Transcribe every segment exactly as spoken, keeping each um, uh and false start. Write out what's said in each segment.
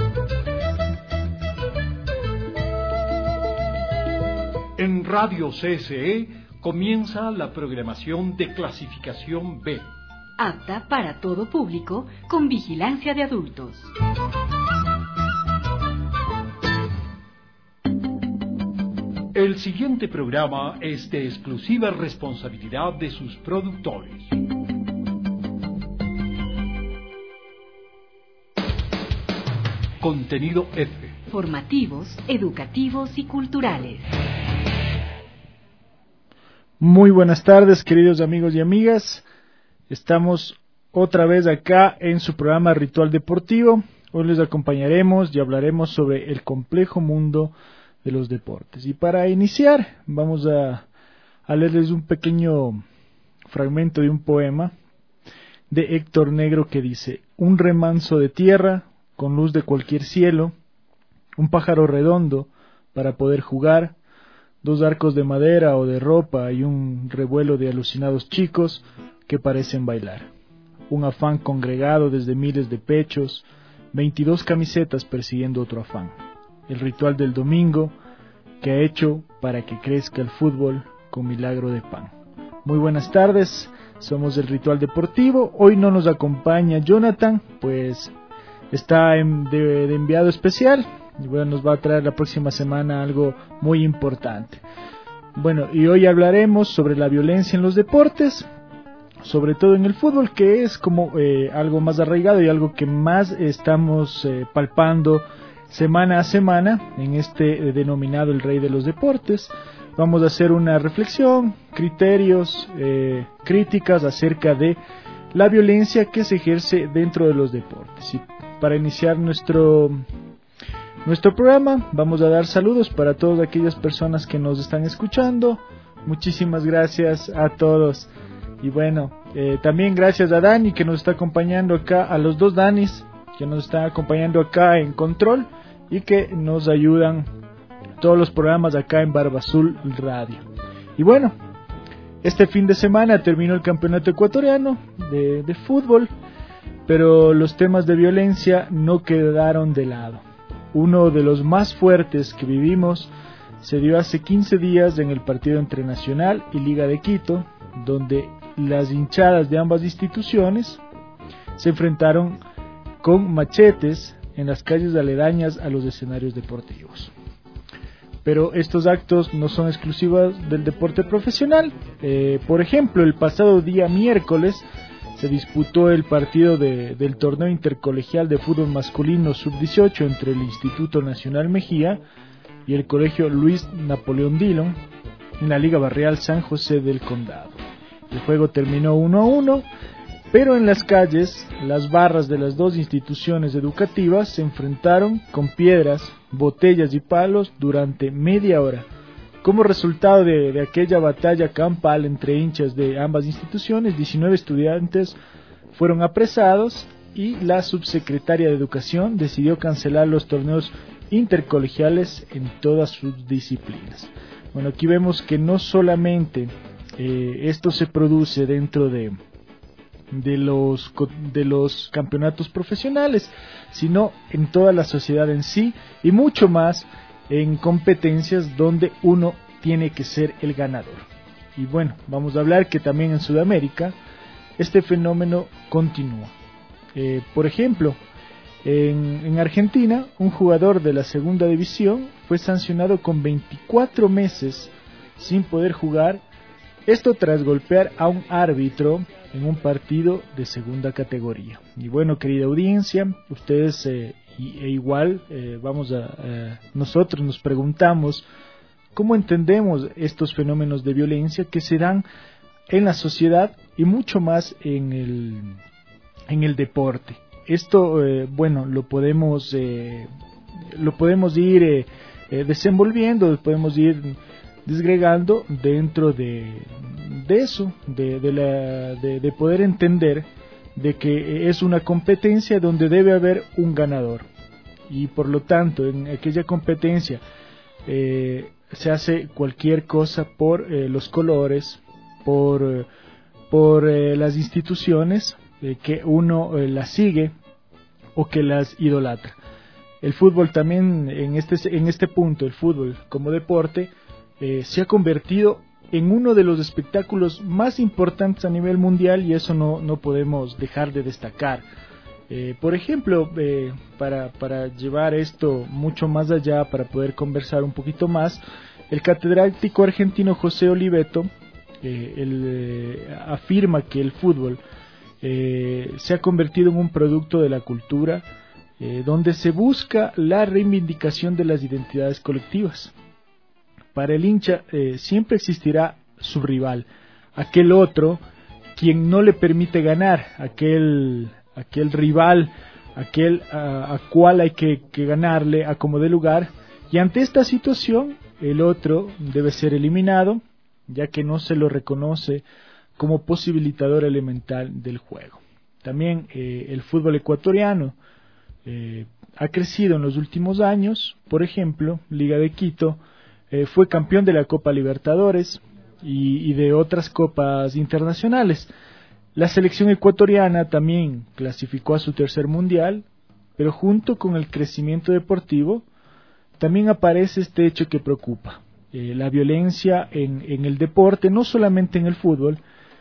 En Radio C S E comienza la programación de clasificación B. Apta para todo público, con vigilancia de adultos. El siguiente programa es de exclusiva responsabilidad de sus productores. Contenido F. Formativos, educativos y culturales. Muy buenas tardes, queridos amigos y amigas. Estamos otra vez acá en su programa Ritual Deportivo. Hoy les acompañaremos y hablaremos sobre el complejo mundo de los deportes. Y para iniciar, vamos a, a leerles un pequeño fragmento de un poema de Héctor Negro que dice: un remanso de tierra con luz de cualquier cielo, un pájaro redondo para poder jugar, dos arcos de madera o de ropa y un revuelo de alucinados chicos que parecen bailar. Un afán congregado desde miles de pechos, veintidós camisetas persiguiendo otro afán. El ritual del domingo que ha hecho para que crezca el fútbol con milagro de pan. Muy buenas tardes, somos el Ritual Deportivo. Hoy no nos acompaña Jonathan, pues está en, de, de enviado especial. Y bueno, nos va a traer la próxima semana algo muy importante. Bueno, y hoy hablaremos sobre la violencia en los deportes, sobre todo en el fútbol, que es como eh, algo más arraigado y algo que más estamos eh, palpando semana a semana en este eh, denominado el rey de los deportes. Vamos a hacer una reflexión, criterios, eh, críticas acerca de la violencia que se ejerce dentro de los deportes. Y para iniciar nuestro... Nuestro programa, vamos a dar saludos para todas aquellas personas que nos están escuchando. Muchísimas gracias a todos. Y bueno, eh, también gracias a Dani que nos está acompañando acá, a los dos Danis que nos están acompañando acá en Control y que nos ayudan todos los programas acá en Barba Azul Radio. Y bueno, este fin de semana terminó el campeonato ecuatoriano de, de fútbol, pero los temas de violencia no quedaron de lado. Uno de los más fuertes que vivimos se dio hace quince días en el partido entre Nacional y Liga de Quito, donde las hinchadas de ambas instituciones se enfrentaron con machetes en las calles aledañas a los escenarios deportivos. Pero estos actos no son exclusivos del deporte profesional. Eh, por ejemplo, el pasado día miércoles se disputó el partido de, del torneo intercolegial de fútbol masculino sub dieciocho entre el Instituto Nacional Mejía y el Colegio Luis Napoleón Dillon en la Liga Barrial San José del Condado. El juego terminó uno a uno, pero en las calles las barras de las dos instituciones educativas se enfrentaron con piedras, botellas y palos durante media hora. Como resultado de, de aquella batalla campal entre hinchas de ambas instituciones, diecinueve estudiantes fueron apresados y la subsecretaria de Educación decidió cancelar los torneos intercolegiales en todas sus disciplinas. Bueno, aquí vemos que no solamente eh, esto se produce dentro de, de, los, de los campeonatos profesionales, sino en toda la sociedad en sí y mucho más en competencias donde uno tiene que ser el ganador. Y bueno, vamos a hablar que también en Sudamérica este fenómeno continúa. Eh, por ejemplo, en, en Argentina, un jugador de la segunda división fue sancionado con veinticuatro meses sin poder jugar, esto tras golpear a un árbitro en un partido de segunda categoría. Y bueno, querida audiencia, ustedes eh, y, e igual eh, vamos a eh, nosotros nos preguntamos cómo entendemos estos fenómenos de violencia que se dan en la sociedad y mucho más en el en el deporte. Esto eh, bueno lo podemos eh, lo podemos ir eh, eh, desenvolviendo, podemos ir desgregando dentro de, de eso, de, de, la, de, de poder entender de que es una competencia donde debe haber un ganador y por lo tanto en aquella competencia eh, se hace cualquier cosa por eh, los colores, por, eh, por eh, las instituciones eh, que uno eh, las sigue o que las idolatra. el fútbol también, en este, en este punto, el fútbol como deporte, eh, se ha convertido en uno de los espectáculos más importantes a nivel mundial, y eso no, no podemos dejar de destacar. Eh, por ejemplo, eh, para, para llevar esto mucho más allá, para poder conversar un poquito más, el catedrático argentino José Oliveto eh, él, eh, afirma que el fútbol eh, se ha convertido en un producto de la cultura, eh, donde se busca la reivindicación de las identidades colectivas. Para el hincha eh, siempre existirá su rival, aquel otro quien no le permite ganar, aquel, aquel rival, aquel a, a cual hay que, que ganarle a como dé lugar, y ante esta situación el otro debe ser eliminado, ya que no se lo reconoce como posibilitador elemental del juego. También eh, el fútbol ecuatoriano eh, ha crecido en los últimos años. Por ejemplo, Liga de Quito eh, fue campeón de la Copa Libertadores y, y de otras copas internacionales. La selección ecuatoriana también clasificó a su tercer mundial, pero junto con el crecimiento deportivo también aparece este hecho que preocupa, eh, la violencia en, en el deporte, no solamente en el fútbol,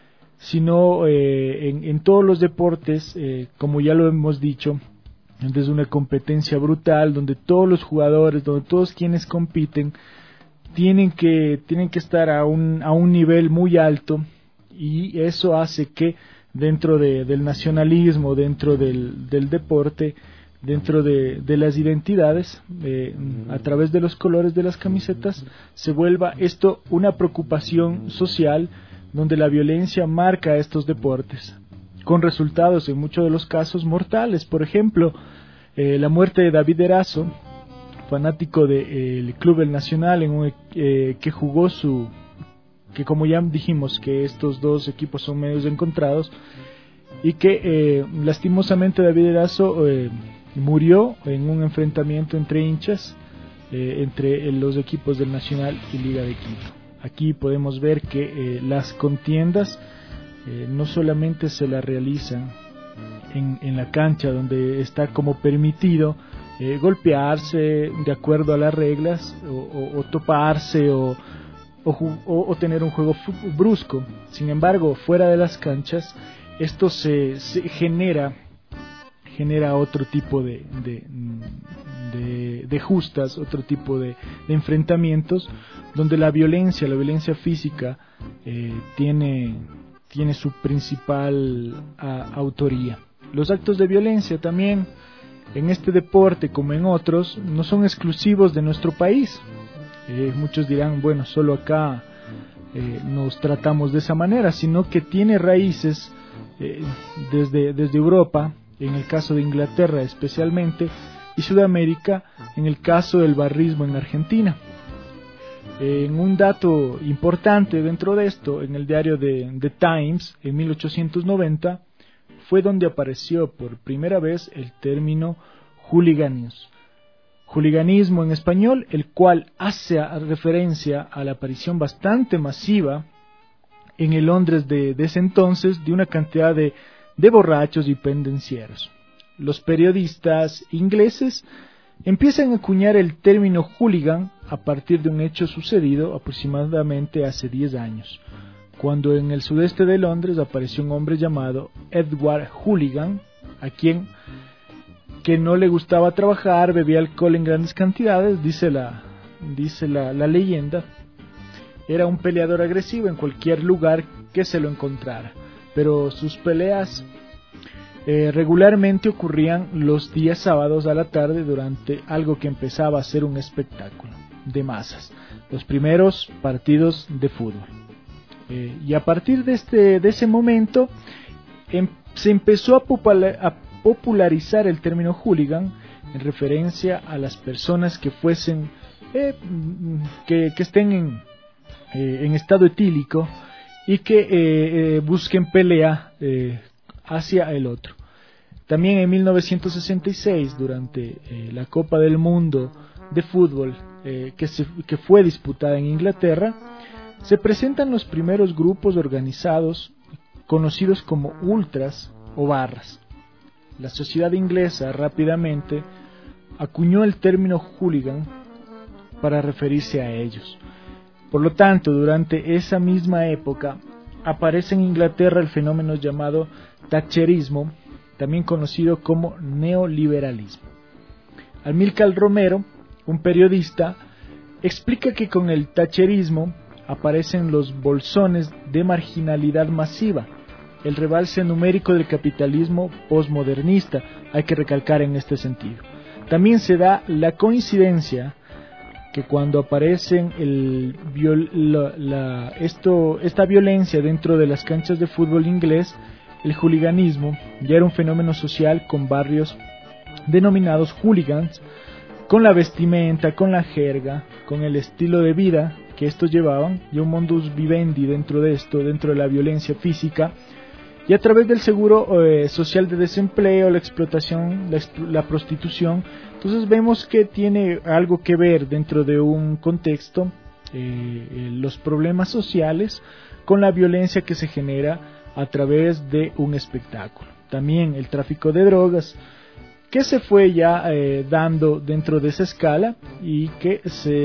sino eh, en, en todos los deportes, eh, como ya lo hemos dicho, desde una competencia brutal, donde todos los jugadores, donde todos quienes compiten, tienen que, tienen que estar a un, a un nivel muy alto, y eso hace que dentro de, del nacionalismo, dentro del, del deporte, dentro de, de las identidades, eh, a través de los colores de las camisetas, se vuelva esto una preocupación social, donde la violencia marca estos deportes, con resultados en muchos de los casos mortales. Por ejemplo, eh, la muerte de David Erazo, fanático del eh, Club El Nacional, en un, eh, que jugó su, que como ya dijimos que estos dos equipos son medios encontrados, y que eh, lastimosamente David Erazo eh, murió en un enfrentamiento entre hinchas, eh, entre los equipos del Nacional y Liga de Quito. Aquí podemos ver que eh, las contiendas eh, no solamente se las realizan en, en la cancha, donde está como permitido eh, golpearse de acuerdo a las reglas, o, o, o toparse, o, o, o tener un juego brusco. Sin embargo, fuera de las canchas, esto se, se genera genera otro tipo de, de, de, de justas, otro tipo de, de enfrentamientos, donde la violencia, la violencia física eh, tiene, tiene su principal a, autoría. Los actos de violencia también en este deporte, como en otros, no son exclusivos de nuestro país. Eh, muchos dirán, bueno, solo acá eh, nos tratamos de esa manera, sino que tiene raíces eh, desde, desde Europa, en el caso de Inglaterra especialmente, y Sudamérica, en el caso del barrismo en Argentina. En un dato importante dentro de esto, en el diario de The Times, en mil ochocientos noventa, fue donde apareció por primera vez el término hooliganismo. Hooliganismo en español, el cual hace referencia a la aparición bastante masiva en el Londres de, de ese entonces de una cantidad de de borrachos y pendencieros. Los periodistas ingleses empiezan a acuñar el término hooligan a partir de un hecho sucedido aproximadamente hace diez años, cuando en el sudeste de Londres apareció un hombre llamado Edward Hooligan, a quien que no le gustaba trabajar, bebía alcohol en grandes cantidades, dice la, dice la, la leyenda. Era un peleador agresivo en cualquier lugar que se lo encontrara, pero sus peleas eh, regularmente ocurrían los días sábados a la tarde, durante algo que empezaba a ser un espectáculo de masas, los primeros partidos de fútbol. Eh, y a partir de, este, de ese momento em, se empezó a, popular, a popularizar el término hooligan en referencia a las personas que fuesen eh, que, que estén en, eh, en estado etílico y que eh, eh, busquen pelea eh, hacia el otro. También en mil novecientos sesenta y seis, durante eh, la Copa del Mundo de fútbol eh, que, se, que fue disputada en Inglaterra, se presentan los primeros grupos organizados conocidos como ultras o barras. La sociedad inglesa rápidamente acuñó el término hooligan para referirse a ellos. Por lo tanto, durante esa misma época aparece en Inglaterra el fenómeno llamado thatcherismo, también conocido como neoliberalismo. Amílcar Romero, un periodista, explica que con el thatcherismo aparecen los bolsones de marginalidad masiva, el rebalse numérico del capitalismo postmodernista, hay que recalcar en este sentido. También se da la coincidencia que cuando aparecen el, la, la, esto, esta violencia dentro de las canchas de fútbol inglés, el hooliganismo ya era un fenómeno social con barrios denominados hooligans, con la vestimenta, con la jerga, con el estilo de vida que estos llevaban, y un modus vivendi dentro de esto, dentro de la violencia física, y a través del seguro eh, social de desempleo, la explotación, la, la prostitución. Entonces vemos que tiene algo que ver dentro de un contexto, eh, eh, los problemas sociales, con la violencia que se genera a través de un espectáculo. También el tráfico de drogas, que se fue ya eh, dando dentro de esa escala y que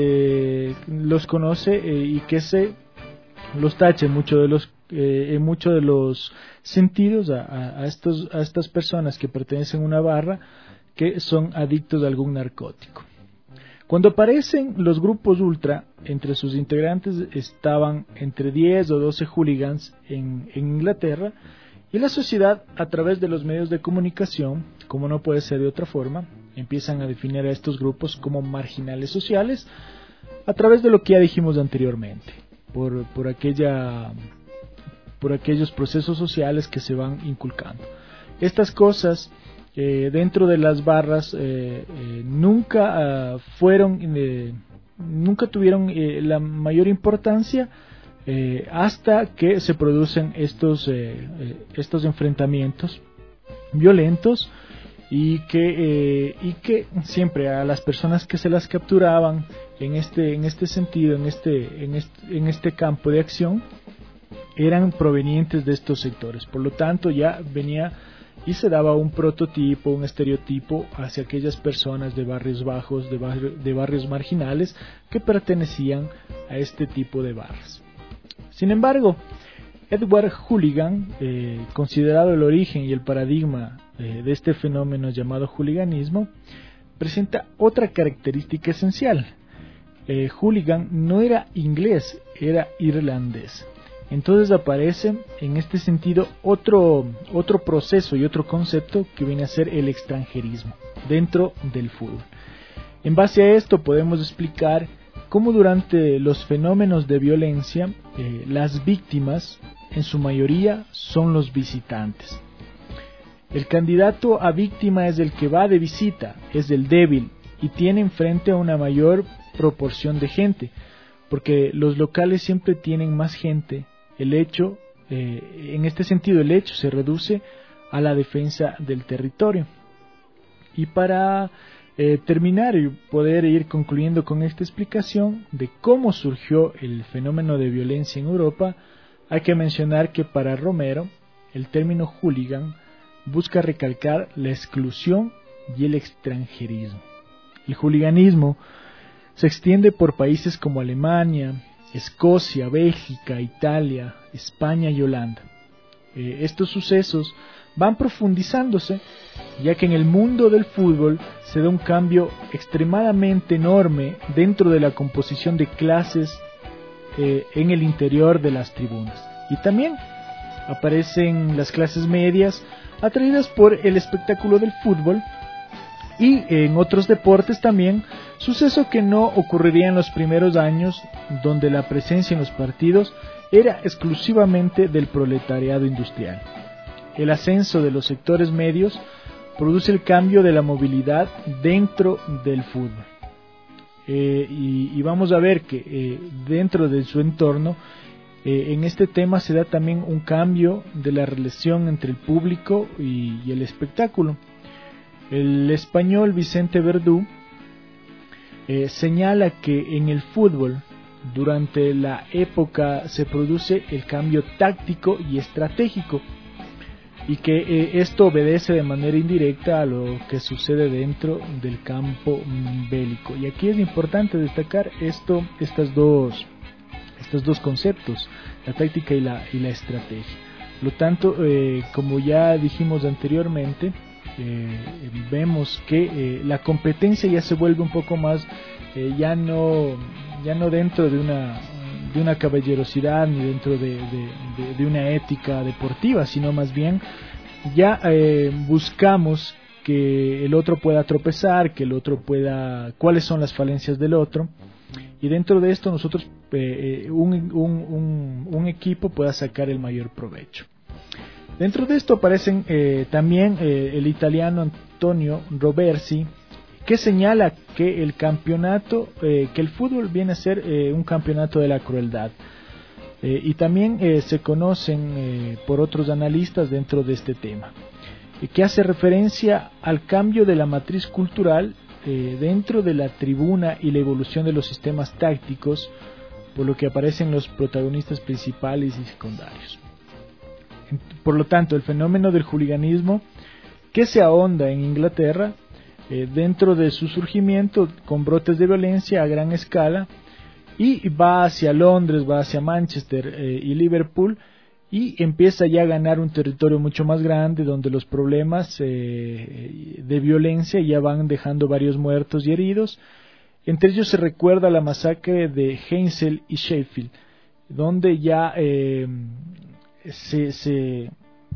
se los conoce eh, y que se los tacha en muchos de los eh, en muchos de los sentidos a, a, a estos a estas personas que pertenecen a una barra que son adictos a algún narcótico. Cuando aparecen los grupos ultra, entre sus integrantes estaban entre diez o doce hooligans en, en Inglaterra, y la sociedad, a través de los medios de comunicación, como no puede ser de otra forma, empiezan a definir a estos grupos como marginales sociales, a través de lo que ya dijimos anteriormente, por, por, aquella, por aquellos procesos sociales que se van inculcando. Estas cosas eh, dentro de las barras eh, eh, nunca uh, fueron, eh, nunca tuvieron eh, la mayor importancia, Eh, hasta que se producen estos eh, eh, estos enfrentamientos violentos y que eh, y que siempre a las personas que se las capturaban en este en este sentido en este en este en este campo de acción eran provenientes de estos sectores. Por lo tanto, ya venía y se daba un prototipo, un estereotipo hacia aquellas personas de barrios bajos, de, barrio, de barrios marginales que pertenecían a este tipo de barras. Sin embargo, Edward Hooligan, eh, considerado el origen y el paradigma eh, de este fenómeno llamado hooliganismo, presenta otra característica esencial. Eh, Hooligan no era inglés, era irlandés. Entonces aparece en este sentido otro, otro proceso y otro concepto que viene a ser el extranjerismo dentro del fútbol. En base a esto podemos explicar cómo durante los fenómenos de violencia eh, las víctimas en su mayoría son los visitantes. El candidato a víctima es el que va de visita, es el débil y tiene enfrente a una mayor proporción de gente, porque los locales siempre tienen más gente. El hecho, eh, en este sentido, el hecho se reduce a la defensa del territorio. Y para eh, terminar y poder ir concluyendo con esta explicación de cómo surgió el fenómeno de violencia en Europa, hay que mencionar que para Romero el término hooligan busca recalcar la exclusión y el extranjerismo. El hooliganismo se extiende por países como Alemania, Escocia, Bélgica, Italia, España y Holanda. Eh, estos sucesos van profundizándose, ya que en el mundo del fútbol se da un cambio extremadamente enorme dentro de la composición de clases eh, en el interior de las tribunas. Y también aparecen las clases medias atraídas por el espectáculo del fútbol, y en otros deportes también, suceso que no ocurriría en los primeros años, donde la presencia en los partidos era exclusivamente del proletariado industrial. El ascenso de los sectores medios produce el cambio de la movilidad dentro del fútbol. Eh, y, y vamos a ver que eh, dentro de su entorno, eh, en este tema se da también un cambio de la relación entre el público y, y el espectáculo. El español Vicente Verdú eh, señala que en el fútbol durante la época se produce el cambio táctico y estratégico. y que eh, esto obedece de manera indirecta a lo que sucede dentro del campo bélico. Y aquí es importante destacar esto, estas dos, estos dos conceptos, la táctica y la, y la estrategia. Por lo tanto, eh, como ya dijimos anteriormente, eh, vemos que eh, la competencia ya se vuelve un poco más, eh, ya no, ya no dentro de una de una caballerosidad ni dentro de, de, de, de una ética deportiva, sino más bien ya eh, buscamos que el otro pueda tropezar, que el otro pueda, cuáles son las falencias del otro, y dentro de esto nosotros eh, un, un, un, un equipo pueda sacar el mayor provecho. Dentro de esto aparecen eh, también eh, el italiano Antonio Roversi, que señala que el campeonato, eh, que el fútbol viene a ser eh, un campeonato de la crueldad. Eh, y también eh, se conocen eh, por otros analistas dentro de este tema, eh, que hace referencia al cambio de la matriz cultural eh, dentro de la tribuna y la evolución de los sistemas tácticos, por lo que aparecen los protagonistas principales y secundarios. Por lo tanto, el fenómeno del hooliganismo, que se ahonda en Inglaterra, eh, dentro de su surgimiento con brotes de violencia a gran escala, y va hacia Londres, va hacia Manchester eh, y Liverpool, y empieza ya a ganar un territorio mucho más grande, donde los problemas eh, de violencia ya van dejando varios muertos y heridos. Entre ellos se recuerda la masacre de Hensel y Sheffield, donde ya eh, se, se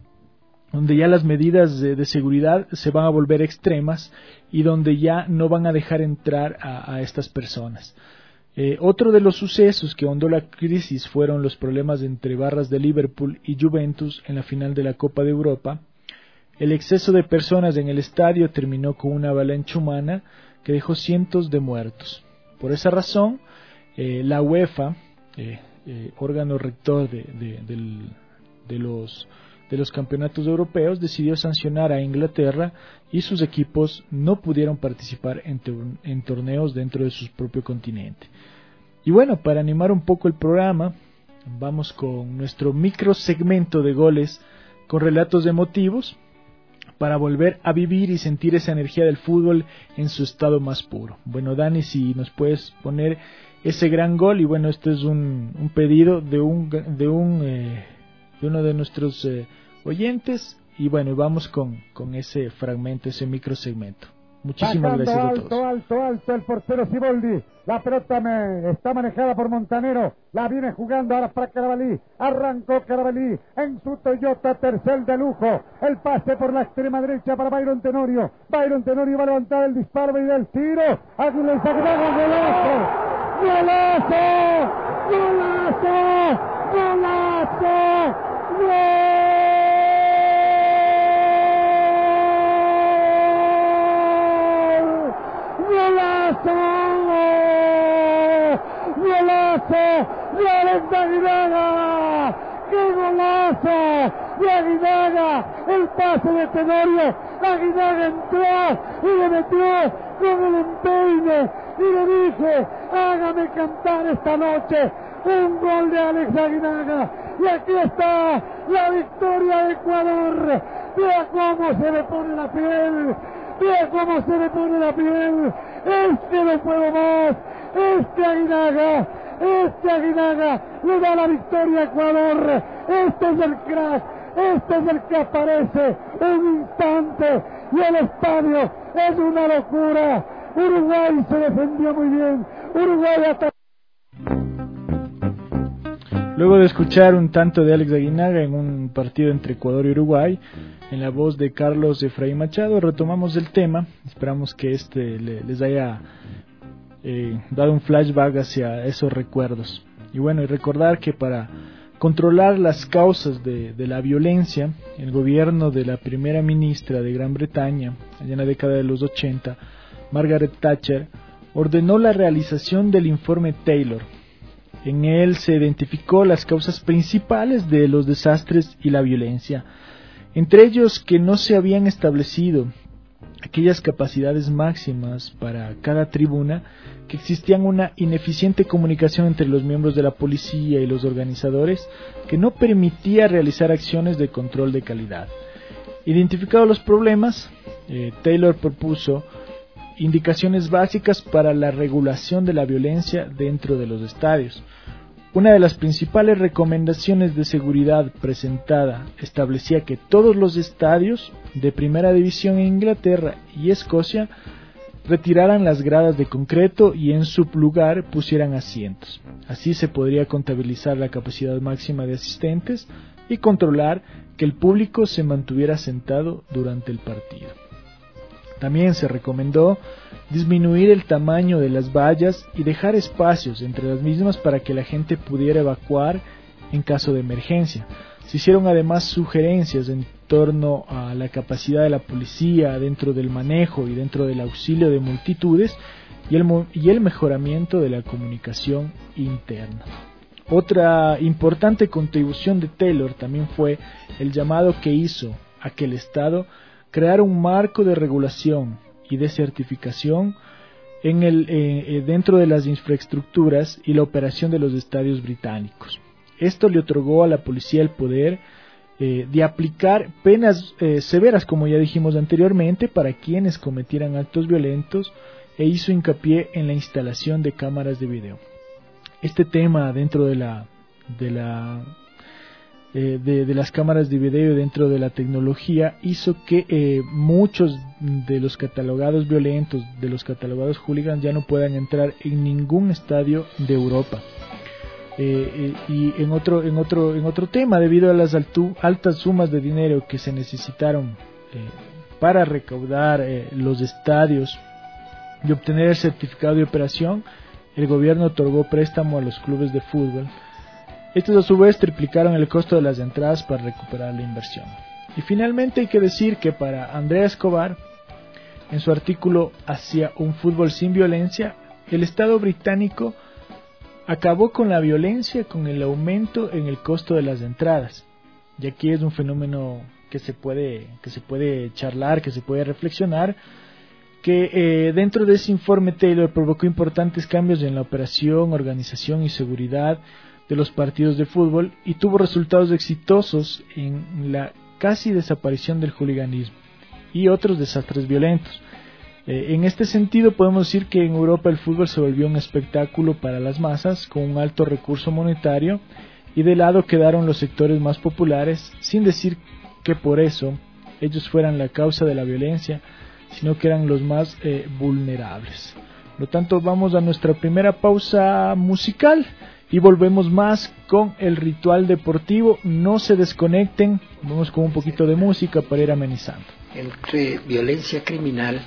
donde ya las medidas de, de seguridad se van a volver extremas y donde ya no van a dejar entrar a, a estas personas. Eh, otro de los sucesos que ahondó la crisis fueron los problemas entre barras de Liverpool y Juventus en la final de la Copa de Europa. El exceso de personas en el estadio terminó con una avalancha humana que dejó cientos de muertos. Por esa razón, eh, la UEFA, eh, eh, órgano rector de, de, del, de los de los campeonatos europeos, decidió sancionar a Inglaterra y sus equipos no pudieron participar en, en torneos dentro de su propio continente. Y bueno, para animar un poco el programa, vamos con nuestro micro segmento de goles con relatos emotivos para volver a vivir y sentir esa energía del fútbol en su estado más puro. Bueno, Dani, si nos puedes poner ese gran gol, y bueno, este es un, un pedido de un de un eh, de uno de nuestros eh, oyentes, y bueno, vamos con, con ese fragmento, ese micro segmento. Muchísimas Bajando gracias a alto, todos. alto, alto el portero Siboldi. La pelota me, está manejada por Montanero. La viene jugando ahora para Carabalí. Arrancó Carabalí en su Toyota Tercel de lujo. El pase por la extrema derecha para Byron Tenorio. Byron Tenorio va a levantar el disparo y del tiro. Aguilar Sagredo, golazo. ¡Golazo! ¡Golazo! ¡Golazo! ¡Gol! ¡Golazo! ¡Golazo! ¡Golazo de Aguinaga! ¡Qué golazo! De Aguinaga, el pase de Tenorio. Aguinaga entró y le metió con el empeine y le dije: hágame cantar esta noche un gol de Alex Aguinaga. Y aquí está la victoria de Ecuador. Vea cómo se le pone la piel. Vea cómo se le pone la piel. Este no puedo más. Este Aguinaga, este Aguinaga le da la victoria a Ecuador. Este es el crack. Este es el que aparece un instante y el estadio es una locura. Uruguay se defendió muy bien. Uruguay atacó. Luego de escuchar un tanto de Alex Aguinaga en un partido entre Ecuador y Uruguay, en la voz de Carlos Efraín Machado, retomamos el tema. Esperamos que este le, les haya eh, dado un flashback hacia esos recuerdos. Y bueno, y recordar que para controlar las causas de, de la violencia, el gobierno de la primera ministra de Gran Bretaña, allá en la década de los ochenta, Margaret Thatcher, ordenó la realización del informe Taylor. En él se identificó las causas principales de los desastres y la violencia, entre ellos que no se habían establecido aquellas capacidades máximas para cada tribuna, que existían una ineficiente comunicación entre los miembros de la policía y los organizadores, que no permitía realizar acciones de control de calidad. Identificados los problemas, eh, Taylor propuso indicaciones básicas para la regulación de la violencia dentro de los estadios. Una de las principales recomendaciones de seguridad presentada establecía que todos los estadios de primera división en Inglaterra y Escocia retiraran las gradas de concreto y en su lugar pusieran asientos. Así se podría contabilizar la capacidad máxima de asistentes y controlar que el público se mantuviera sentado durante el partido. También se recomendó disminuir el tamaño de las vallas y dejar espacios entre las mismas para que la gente pudiera evacuar en caso de emergencia. Se hicieron además sugerencias en torno a la capacidad de la policía dentro del manejo y dentro del auxilio de multitudes y el, y el mejoramiento de la comunicación interna. Otra importante contribución de Taylor también fue el llamado que hizo a que el Estado creara un marco de regulación y de certificación en el, eh, dentro de las infraestructuras y la operación de los estadios británicos. Esto le otorgó a la policía el poder eh, de aplicar penas eh, severas, como ya dijimos anteriormente, para quienes cometieran actos violentos, e hizo hincapié en la instalación de cámaras de video. Este tema dentro de la de la eh, de, de las cámaras de video dentro de la tecnología hizo que eh, muchos de los catalogados violentos, de los catalogados hooligans, ya no puedan entrar en ningún estadio de Europa. Eh, eh, y en otro en otro en otro tema, debido a las altu, altas sumas de dinero que se necesitaron eh, para recaudar eh, los estadios y obtener el certificado de operación, el gobierno otorgó préstamo a los clubes de fútbol. Estos a su vez triplicaron el costo de las entradas para recuperar la inversión. Y finalmente hay que decir que para Andrea Escobar, en su artículo Hacia un fútbol sin violencia, el Estado británico acabó con la violencia con el aumento en el costo de las entradas. Y aquí es un fenómeno que se puede, que se puede charlar, que se puede reflexionar, que eh, dentro de ese informe Taylor provocó importantes cambios en la operación, organización y seguridad de los partidos de fútbol y tuvo resultados exitosos en la casi desaparición del hooliganismo y otros desastres violentos. Eh, en este sentido podemos decir que en Europa el fútbol se volvió un espectáculo para las masas con un alto recurso monetario, y de lado quedaron los sectores más populares, sin decir que por eso ellos fueran la causa de la violencia, sino que eran los más eh, vulnerables. Por lo tanto, vamos a nuestra primera pausa musical y volvemos más con el ritual deportivo. No se desconecten, vamos con un poquito de música para ir amenizando. Entre violencia criminal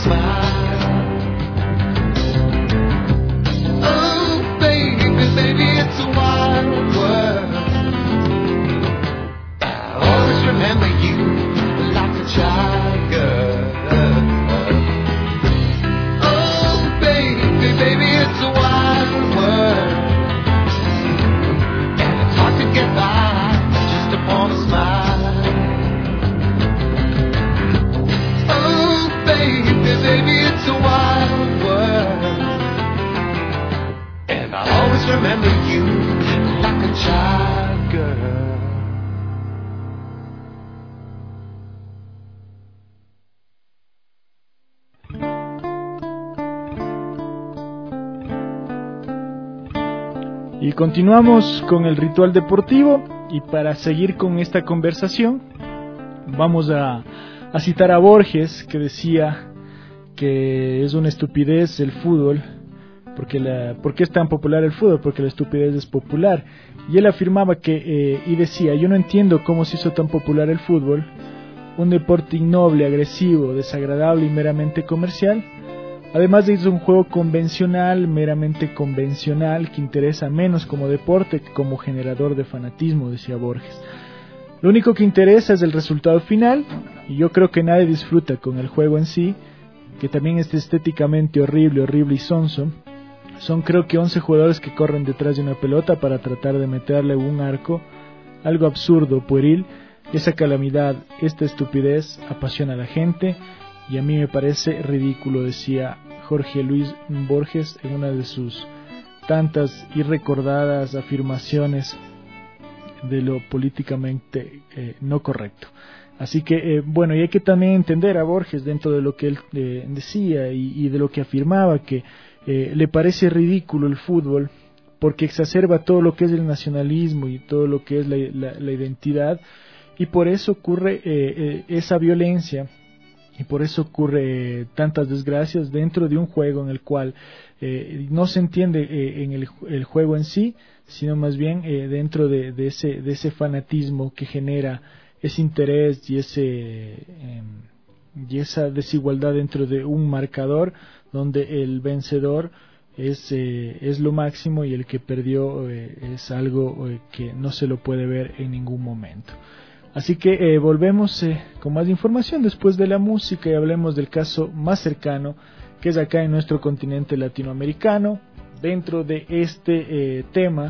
smile. Oh, baby, baby, it's a wild world. I always remember you like a child, girl. Oh, baby, baby, it's a wild world. And it's hard to get by just upon a smile. Oh, baby, baby, it's a wild world. And I'll always remember you like a child, girl. Y continuamos con el ritual deportivo, y para seguir con esta conversación vamos a, a citar a Borges, que decía que es una estupidez el fútbol, porque la, ¿por qué es tan popular el fútbol? Porque la estupidez es popular. Y él afirmaba que, eh, y decía, yo no entiendo cómo se hizo tan popular el fútbol, un deporte innoble, agresivo, desagradable y meramente comercial. Además de es un juego convencional, meramente convencional, que interesa menos como deporte que como generador de fanatismo, decía Borges. Lo único que interesa es el resultado final, y yo creo que nadie disfruta con el juego en sí, que también es estéticamente horrible, horrible y sonso. Son creo que once jugadores que corren detrás de una pelota para tratar de meterle un arco, algo absurdo, pueril. Esa calamidad, esta estupidez apasiona a la gente, y a mí me parece ridículo, decía Jorge Luis Borges en una de sus tantas y recordadas afirmaciones de lo políticamente eh, no correcto. Así que, eh, bueno, y hay que también entender a Borges dentro de lo que él eh, decía y, y de lo que afirmaba, que eh, le parece ridículo el fútbol porque exacerba todo lo que es el nacionalismo y todo lo que es la, la, la identidad, y por eso ocurre eh, eh, esa violencia. Y por eso ocurre eh, tantas desgracias dentro de un juego en el cual eh, no se entiende eh, en el, el juego en sí, sino más bien eh, dentro de, de, ese, de ese fanatismo que genera ese interés y, ese, eh, y esa desigualdad dentro de un marcador donde el vencedor es, eh, es lo máximo y el que perdió eh, es algo eh, que no se lo puede ver en ningún momento. Así que eh, volvemos eh, con más información después de la música, y hablemos del caso más cercano, que es acá en nuestro continente latinoamericano, dentro de este eh, tema,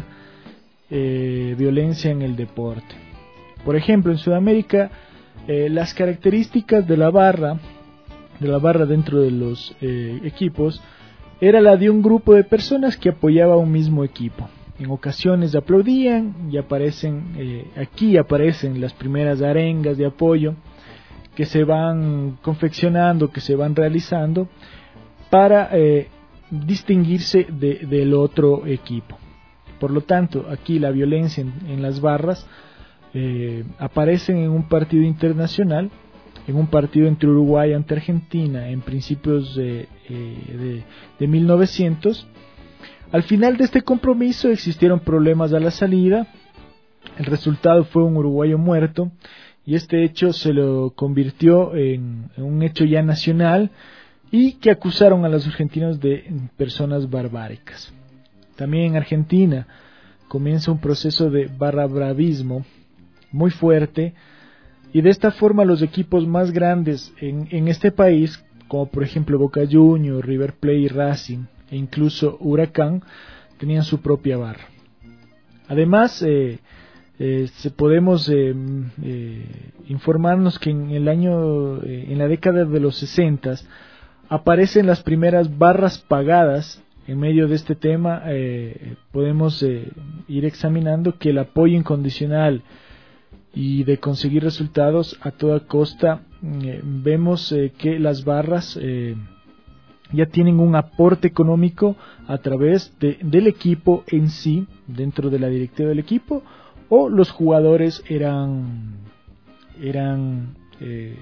eh, violencia en el deporte. Por ejemplo, en Sudamérica, eh, las características de la barra, de la barra dentro de los eh, equipos, era la de un grupo de personas que apoyaba a un mismo equipo. En ocasiones aplaudían y aparecen, eh, aquí aparecen las primeras arengas de apoyo que se van confeccionando, que se van realizando para eh, distinguirse de, del otro equipo. Por lo tanto, aquí la violencia en, en las barras eh, aparecen en un partido internacional, en un partido entre Uruguay ante Argentina en principios de, eh, de, de mil novecientos. Al final de este compromiso existieron problemas a la salida, el resultado fue un uruguayo muerto, y este hecho se lo convirtió en, en un hecho ya nacional, y que acusaron a los argentinos de personas barbáricas. También en Argentina comienza un proceso de barrabravismo muy fuerte, y de esta forma los equipos más grandes en, en este país, como por ejemplo Boca Juniors, River Plate y Racing, e incluso Huracán, tenían su propia barra. Además, eh, eh, se podemos eh, eh, informarnos que en el año, eh, en la década de los sesentas, aparecen las primeras barras pagadas. En medio de este tema, eh, podemos eh, ir examinando que el apoyo incondicional y de conseguir resultados a toda costa, eh, vemos eh, que las barras eh, ya tienen un aporte económico a través de, del equipo en sí, dentro de la directiva del equipo, o los jugadores eran eran eh,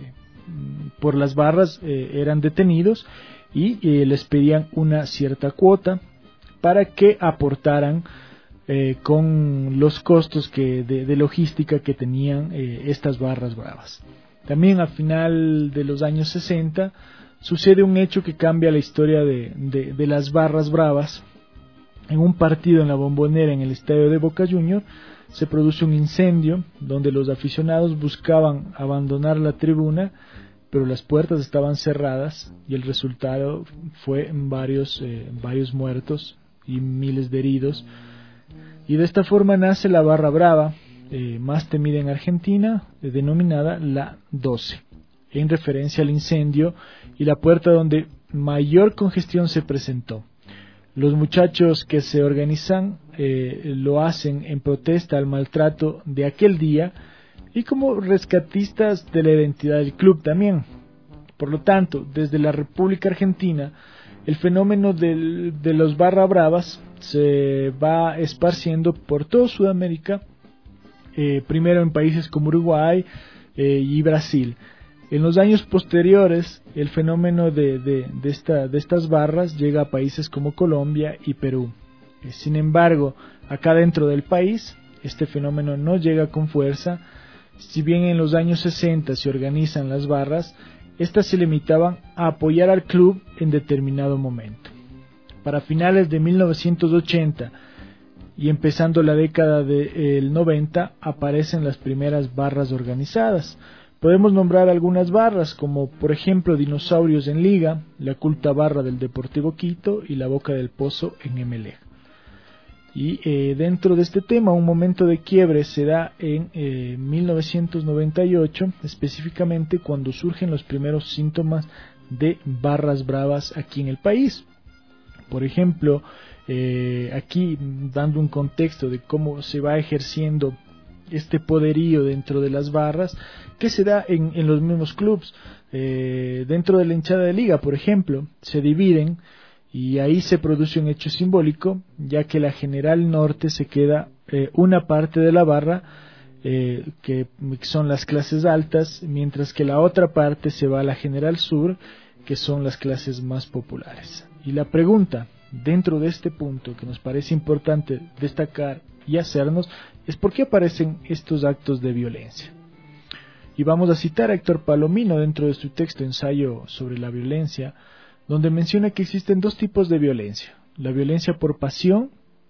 por las barras eh, eran detenidos y eh, les pedían una cierta cuota para que aportaran eh, con los costos que de, de logística que tenían eh, estas barras bravas. También a final de los años sesenta sucede un hecho que cambia la historia de, de, de las barras bravas. En un partido en la Bombonera, en el estadio de Boca Juniors, se produce un incendio donde los aficionados buscaban abandonar la tribuna, pero las puertas estaban cerradas y el resultado fue varios, eh, varios muertos y miles de heridos. Y de esta forma nace la barra brava, eh, más temida en Argentina, eh, denominada la doce, en referencia al incendio y la puerta donde mayor congestión se presentó. Los muchachos que se organizan eh, lo hacen en protesta al maltrato de aquel día y como rescatistas de la identidad del club también. Por lo tanto, desde la República Argentina, el fenómeno de, de los barra bravas se va esparciendo por toda Sudamérica, eh, primero en países como Uruguay eh, y Brasil. En los años posteriores, el fenómeno de, de, de, esta, de estas barras llega a países como Colombia y Perú. Eh, sin embargo, acá dentro del país, este fenómeno no llega con fuerza. Si bien en los años sesenta se organizan las barras, estas se limitaban a apoyar al club en determinado momento. Para finales de mil novecientos ochenta y empezando la década del noventa, aparecen las primeras barras organizadas. Podemos nombrar algunas barras, como por ejemplo Dinosaurios en Liga, la culta barra del Deportivo Quito y la Boca del Pozo en Emelec. Y eh, dentro de este tema, un momento de quiebre se da en eh, mil novecientos noventa y ocho, específicamente cuando surgen los primeros síntomas de barras bravas aquí en el país. Por ejemplo, eh, aquí dando un contexto de cómo se va ejerciendo este poderío dentro de las barras, que se da en, en los mismos clubes. Eh, dentro de la hinchada de liga, por ejemplo, se dividen y ahí se produce un hecho simbólico, ya que la General Norte se queda eh, una parte de la barra, eh, que son las clases altas, mientras que la otra parte se va a la General Sur, que son las clases más populares. Y la pregunta, dentro de este punto, que nos parece importante destacar y hacernos, es por qué aparecen estos actos de violencia. Y vamos a citar a Héctor Palomino dentro de su texto Ensayo sobre la violencia, donde menciona que existen dos tipos de violencia: la violencia por pasión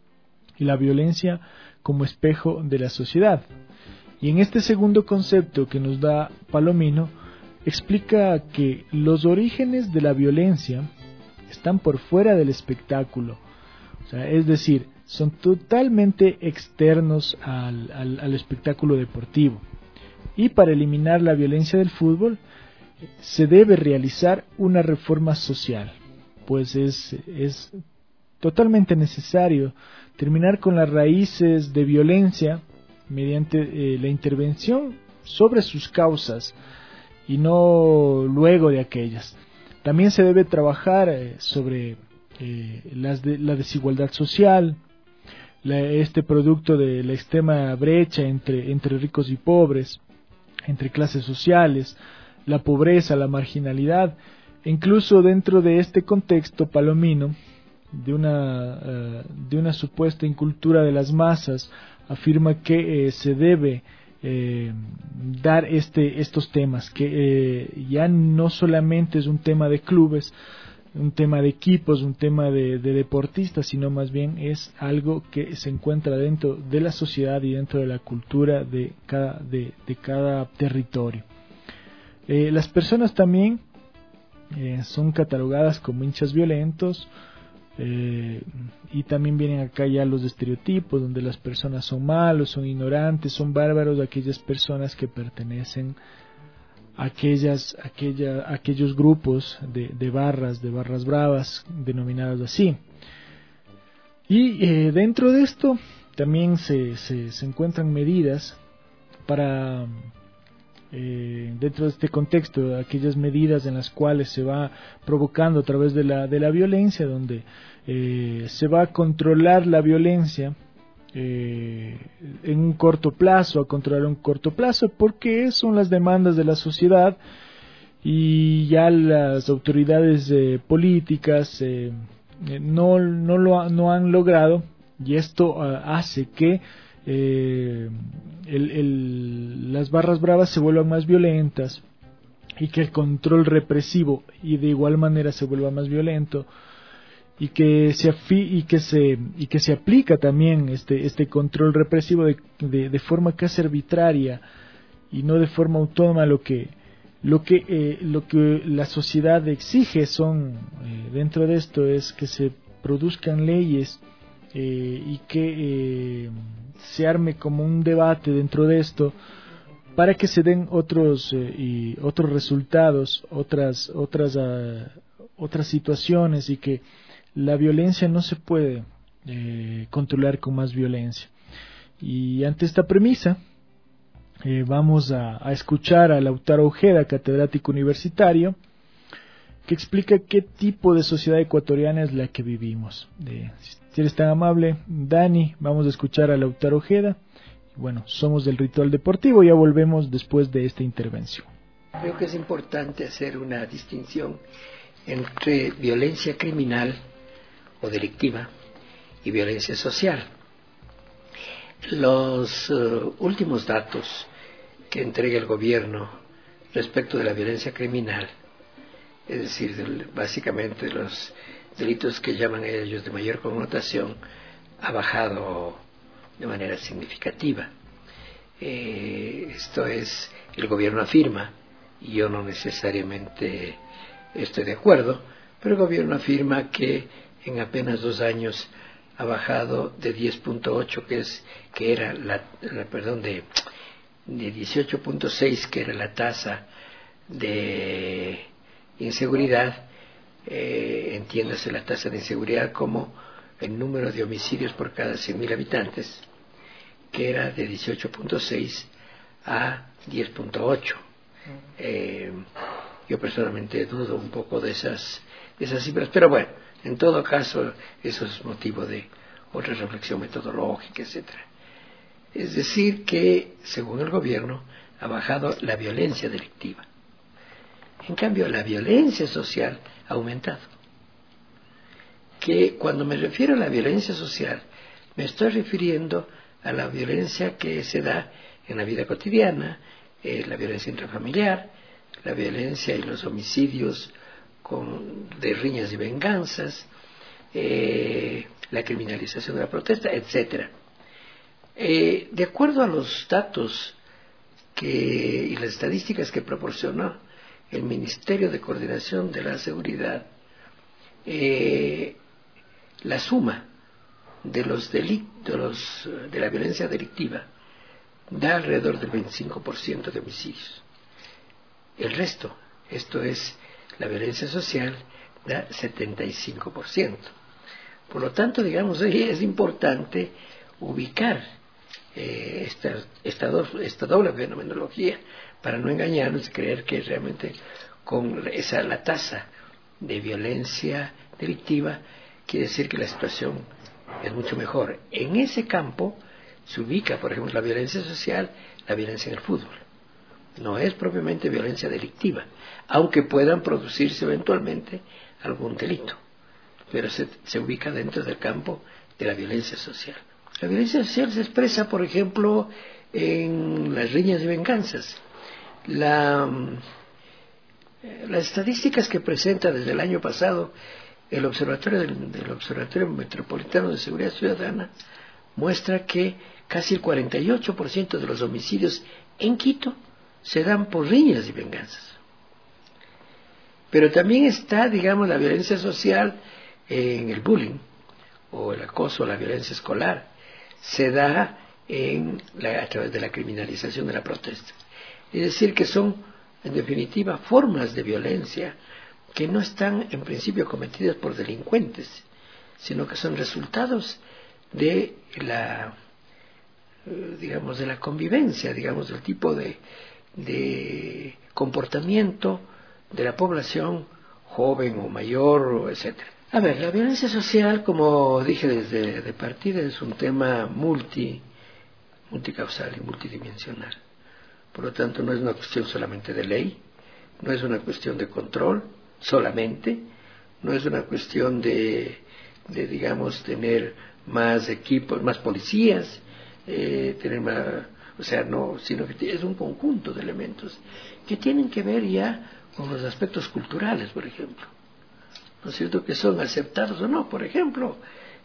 y la violencia como espejo de la sociedad. Y en este segundo concepto que nos da Palomino, explica que los orígenes de la violencia están por fuera del espectáculo, o sea, es decir, son totalmente externos al, al, al espectáculo deportivo. Y para eliminar la violencia del fútbol se debe realizar una reforma social, pues es, es totalmente necesario terminar con las raíces de violencia mediante eh, la intervención sobre sus causas y no luego de aquellas. También se debe trabajar eh, sobre eh, las de, la desigualdad social, la, este producto de la extrema brecha entre, entre ricos y pobres, entre clases sociales, la pobreza, la marginalidad. E incluso dentro de este contexto palomino, de una, uh, de una supuesta incultura de las masas, afirma que eh, se debe eh, dar este, estos temas, que eh, ya no solamente es un tema de clubes, un tema de equipos, un tema de, de deportistas, sino más bien es algo que se encuentra dentro de la sociedad y dentro de la cultura de cada, de, de cada territorio. Eh, las personas también eh, son catalogadas como hinchas violentos, eh, y también vienen acá ya los estereotipos donde las personas son malos, son ignorantes, son bárbaros, aquellas personas que pertenecen a aquellas, aquella, aquellos grupos de, de barras, de barras bravas, denominadas así. Y eh, dentro de esto también se, se, se encuentran medidas para... Eh, dentro de este contexto, aquellas medidas en las cuales se va provocando a través de la, de la violencia, donde eh, se va a controlar la violencia eh, en un corto plazo, a controlar un corto plazo, porque son las demandas de la sociedad y ya las autoridades eh, políticas eh, no, no lo no han logrado, y esto uh, hace que Eh, el, el, las barras bravas se vuelvan más violentas, y que el control represivo y de igual manera se vuelva más violento, y que se afi y que se y que se aplica también este este control represivo de, de, de forma casi arbitraria y no de forma autónoma. Lo que lo que eh, lo que la sociedad exige son eh, dentro de esto es que se produzcan leyes eh, y que eh, se arme como un debate dentro de esto para que se den otros eh, y otros resultados, otras otras uh, otras situaciones, y que la violencia no se puede eh, controlar con más violencia. Y ante esta premisa eh, vamos a, a escuchar a Lautaro Ojeda, catedrático universitario, que explica qué tipo de sociedad ecuatoriana es la que vivimos. Eh, si eres tan amable, Dani, vamos a escuchar a Lautaro Ojeda. Bueno, somos del Ritual Deportivo, ya volvemos después de esta intervención. Creo que es importante hacer una distinción entre violencia criminal o delictiva y violencia social. Los uh, últimos datos que entrega el gobierno respecto de la violencia criminal, es decir, del, básicamente los delitos que llaman ellos de mayor connotación, ha bajado de manera significativa. Eh, esto es, el gobierno afirma, y yo no necesariamente estoy de acuerdo, pero el gobierno afirma que en apenas dos años ha bajado de diez punto ocho, que es que era la, la perdón de, de dieciocho punto seis, que era la tasa de inseguridad, eh, entiéndase la tasa de inseguridad como el número de homicidios por cada cien mil habitantes, que era de dieciocho punto seis a diez punto ocho. Eh, yo personalmente dudo un poco de esas, de esas cifras, pero bueno, en todo caso eso es motivo de otra reflexión metodológica, etcétera. Es decir que, según el gobierno, ha bajado la violencia delictiva. En cambio, la violencia social ha aumentado. Que cuando me refiero a la violencia social, me estoy refiriendo a la violencia que se da en la vida cotidiana, eh, la violencia intrafamiliar, la violencia y los homicidios con, de riñas y venganzas, eh, la criminalización de la protesta, etcétera. Eh, de acuerdo a los datos que, y las estadísticas que proporcionó el Ministerio de Coordinación de la Seguridad, eh, la suma de los delitos, de la violencia delictiva, da alrededor del veinticinco por ciento de homicidios. El resto, esto es la violencia social, da setenta y cinco por ciento. Por lo tanto, digamos, es importante ubicar eh, esta, esta, do, esta doble fenomenología para no engañarnos y creer que realmente con esa la tasa de violencia delictiva quiere decir que la situación es mucho mejor. En ese campo se ubica, por ejemplo, la violencia social, la violencia en el fútbol. No es propiamente violencia delictiva, aunque puedan producirse eventualmente algún delito, pero se, se ubica dentro del campo de la violencia social. La violencia social se expresa, por ejemplo, en las riñas y venganzas. La, las estadísticas que presenta desde el año pasado el Observatorio del, del Observatorio Metropolitano de Seguridad Ciudadana muestra que casi el cuarenta y ocho por ciento de los homicidios en Quito se dan por riñas y venganzas. Pero también está, digamos, la violencia social en el bullying o el acoso, la violencia escolar, se da en la, a través de la criminalización de la protesta. Es decir, que son, en definitiva, formas de violencia que no están en principio cometidas por delincuentes, sino que son resultados de la, digamos, de la convivencia, digamos, del tipo de, de comportamiento de la población joven o mayor, etcétera. A ver, la violencia social, como dije desde de partida, es un tema multi, multicausal y multidimensional. Por lo tanto, no es una cuestión solamente de ley, no es una cuestión de control solamente, no es una cuestión de, de digamos, tener más equipos, más policías, eh, tener más, O sea, no, sino que es un conjunto de elementos que tienen que ver ya con los aspectos culturales, por ejemplo. ¿No es cierto? Que son aceptados o no. Por ejemplo,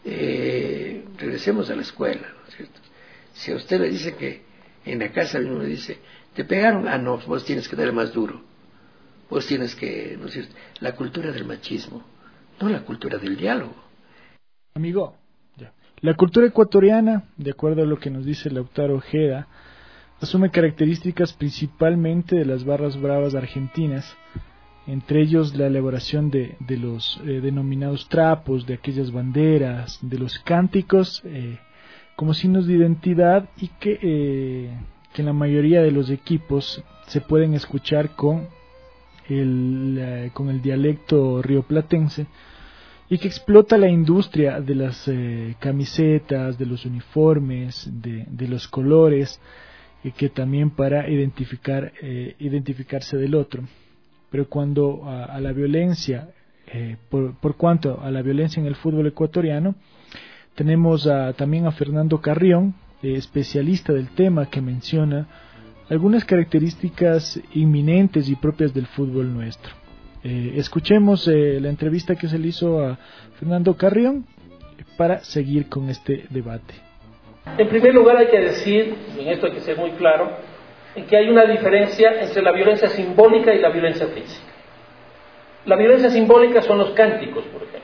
eh, regresemos a la escuela, ¿no es cierto? Si a usted le dice que en la casa uno le dice, ¿te pegaron? Ah, no, vos tienes que darle más duro. Vos tienes que, ¿no es cierto? La cultura del machismo, no la cultura del diálogo. Amigo, ya. La cultura ecuatoriana, de acuerdo a lo que nos dice Lautaro Ojeda, asume características principalmente de las barras bravas argentinas, entre ellos la elaboración de, de los eh, denominados trapos, de aquellas banderas, de los cánticos eh, como signos de identidad, y que, eh, que en la mayoría de los equipos se pueden escuchar con el, eh, con el dialecto rioplatense, y que explota la industria de las eh, camisetas, de los uniformes, de, de los colores, y que también para identificar eh, identificarse del otro. Pero cuando a, a la violencia, eh, por, por cuanto a la violencia en el fútbol ecuatoriano, tenemos a, también a Fernando Carrión, eh, especialista del tema, que menciona algunas características inminentes y propias del fútbol nuestro. Eh, escuchemos eh, la entrevista que se le hizo a Fernando Carrión para seguir con este debate. En primer lugar hay que decir, y en esto hay que ser muy claro, en que hay una diferencia entre la violencia simbólica y la violencia física. La violencia simbólica son los cánticos, por ejemplo.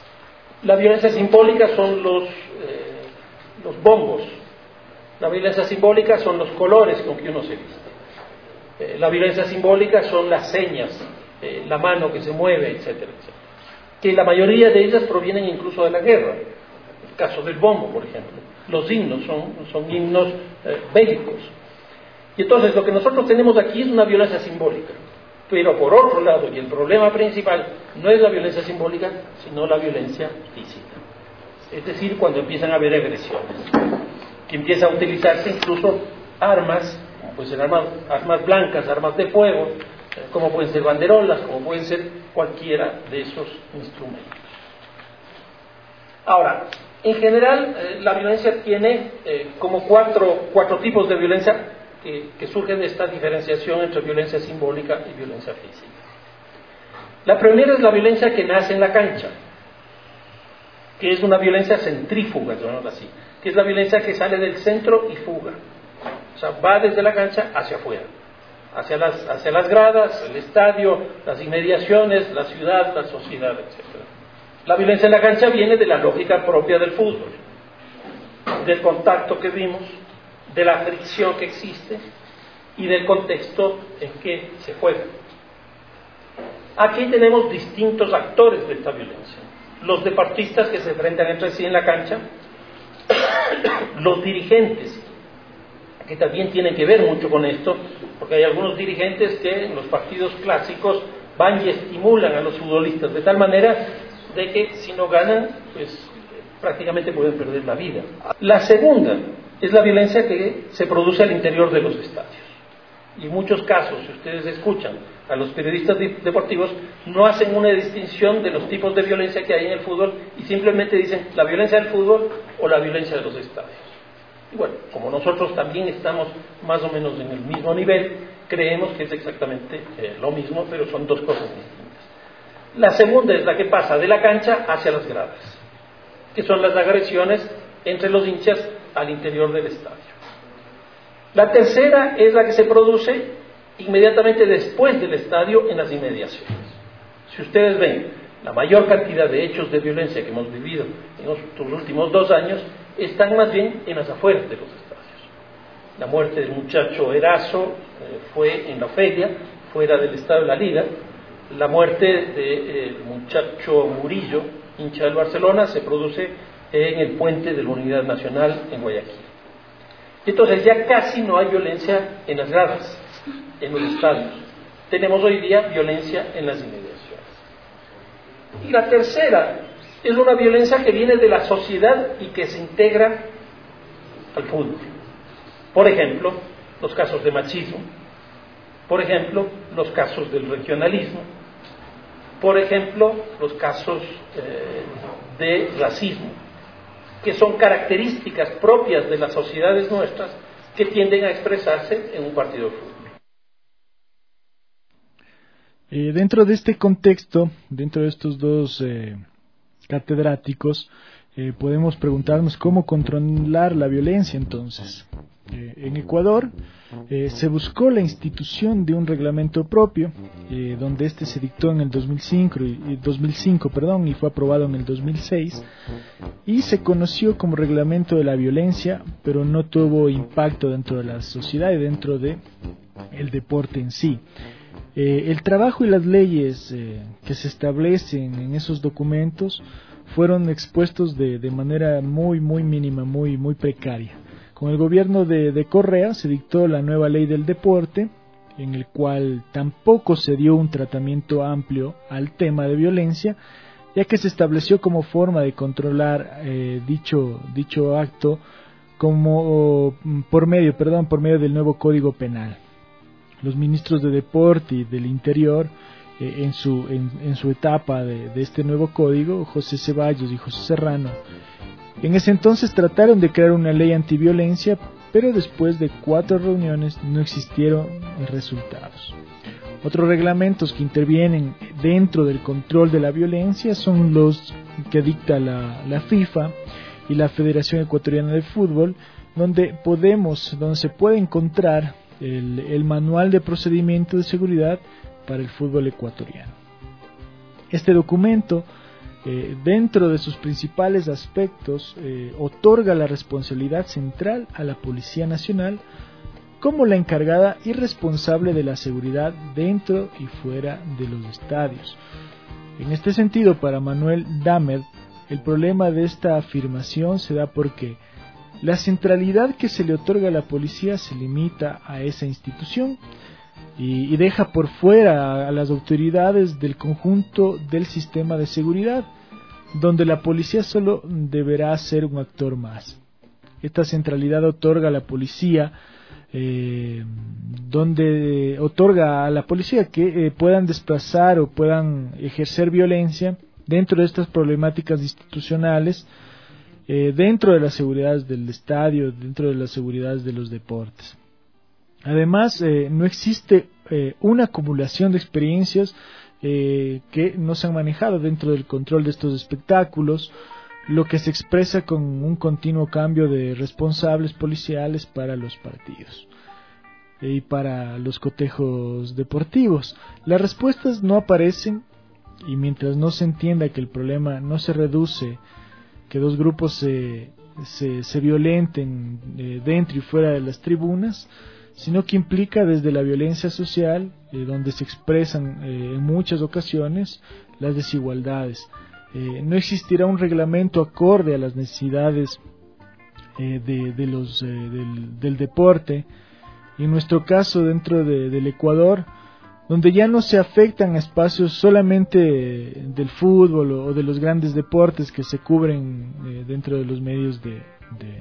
La violencia simbólica son los, eh, los bombos. La violencia simbólica son los colores con que uno se viste. Eh, la violencia simbólica son las señas, eh, la mano que se mueve, etcétera, etcétera. Que la mayoría de ellas provienen incluso de la guerra. El caso del bombo, por ejemplo. Los himnos son, son himnos eh, bélicos. Y entonces lo que nosotros tenemos aquí es una violencia simbólica. Pero por otro lado, y el problema principal, no es la violencia simbólica, sino la violencia física. Es decir, cuando empiezan a haber agresiones, que empieza a utilizarse incluso armas, como pueden ser armas, armas blancas, armas de fuego, como pueden ser banderolas, como pueden ser cualquiera de esos instrumentos. Ahora, en general, eh, la violencia tiene eh, como cuatro, cuatro tipos de violencia que, que surgen de esta diferenciación entre violencia simbólica y violencia física. La primera es la violencia que nace en la cancha, que es una violencia centrífuga, llamémoslo así, que es la violencia que sale del centro y fuga. O sea, va desde la cancha hacia afuera, hacia las, hacia las gradas, el estadio, las inmediaciones, la ciudad, la sociedad, etcétera. La violencia en la cancha viene de la lógica propia del fútbol, del contacto que vimos, de la fricción que existe y del contexto en que se juega. Aquí tenemos distintos actores de esta violencia. Los deportistas que se enfrentan entre sí en la cancha, los dirigentes, que también tienen que ver mucho con esto, porque hay algunos dirigentes que en los partidos clásicos van y estimulan a los futbolistas de tal manera de que si no ganan, pues prácticamente pueden perder la vida. La segunda es la violencia que se produce al interior de los estadios. Y en muchos casos, si ustedes escuchan a los periodistas deportivos, no hacen una distinción de los tipos de violencia que hay en el fútbol y simplemente dicen la violencia del fútbol o la violencia de los estadios. Y bueno, como nosotros también estamos más o menos en el mismo nivel, creemos que es exactamente eh, lo mismo, pero son dos cosas distintas. La segunda es la que pasa de la cancha hacia las gradas, que son las agresiones entre los hinchas al interior del estadio. La tercera es la que se produce inmediatamente después del estadio en las inmediaciones. Si ustedes ven, la mayor cantidad de hechos de violencia que hemos vivido en los últimos dos años están más bien en las afueras de los estadios. La muerte del muchacho Erazo eh, fue en la Ofelia, fuera del estadio de la Liga. La muerte del muchacho Murillo, hincha del Barcelona, se produce en el puente de la Unidad Nacional en Guayaquil. Entonces ya casi no hay violencia en las gradas, en los estadios. Tenemos hoy día violencia en las inmediaciones. Y la tercera es una violencia que viene de la sociedad y que se integra al fútbol. Por ejemplo, los casos de machismo. Por ejemplo, los casos del regionalismo. Por ejemplo, los casos eh, de racismo, que son características propias de las sociedades nuestras que tienden a expresarse en un partido de fútbol. Eh, dentro de este contexto, dentro de estos dos eh, catedráticos, eh, podemos preguntarnos cómo controlar la violencia entonces. Eh, en Ecuador eh, se buscó la institución de un reglamento propio, eh, donde este se dictó en el dos mil cinco, y, dos mil cinco perdón, y fue aprobado en el dos mil seis, y se conoció como reglamento de la violencia, pero no tuvo impacto dentro de la sociedad y dentro de el deporte en sí. Eh, el trabajo y las leyes eh, que se establecen en esos documentos fueron expuestos de, de manera muy muy mínima, muy muy precaria. Con el gobierno de, de Correa se dictó la nueva ley del deporte, en el cual tampoco se dio un tratamiento amplio al tema de violencia, ya que se estableció como forma de controlar eh, dicho dicho acto como por medio, perdón, por medio del nuevo Código Penal. Los ministros de Deporte y del Interior, eh, en su en, en su etapa de, de este nuevo código, José Ceballos y José Serrano, en ese entonces trataron de crear una ley antiviolencia, pero después de cuatro reuniones no existieron resultados. Otros reglamentos que intervienen dentro del control de la violencia son los que dicta la, la FIFA y la Federación Ecuatoriana de Fútbol, donde podemos, donde se puede encontrar el, el manual de procedimiento de seguridad para el fútbol ecuatoriano. Este documento, eh, dentro de sus principales aspectos, eh, otorga la responsabilidad central a la Policía Nacional como la encargada y responsable de la seguridad dentro y fuera de los estadios. En este sentido, para Manuel Damer, el problema de esta afirmación se da porque la centralidad que se le otorga a la policía se limita a esa institución y, y deja por fuera a, a las autoridades del conjunto del sistema de seguridad, donde la policía solo deberá ser un actor más. Esta centralidad otorga a la policía Eh, donde otorga a la policía que eh, puedan desplazar o puedan ejercer violencia dentro de estas problemáticas institucionales, eh, dentro de las seguridades del estadio, dentro de las seguridades de los deportes. Además, eh, no existe eh, una acumulación de experiencias eh, que no se han manejado dentro del control de estos espectáculos, lo que se expresa con un continuo cambio de responsables policiales para los partidos y para los cotejos deportivos. Las respuestas no aparecen, y mientras no se entienda que el problema no se reduce, que dos grupos se, se, se violenten eh, dentro y fuera de las tribunas, sino que implica desde la violencia social, eh, donde se expresan eh, en muchas ocasiones las desigualdades. Eh, no existirá un reglamento acorde a las necesidades eh, de, de los, eh, del, del deporte, y en nuestro caso dentro de, del Ecuador, donde ya no se afectan espacios solamente del fútbol o, o de los grandes deportes que se cubren eh, dentro de los medios de, de,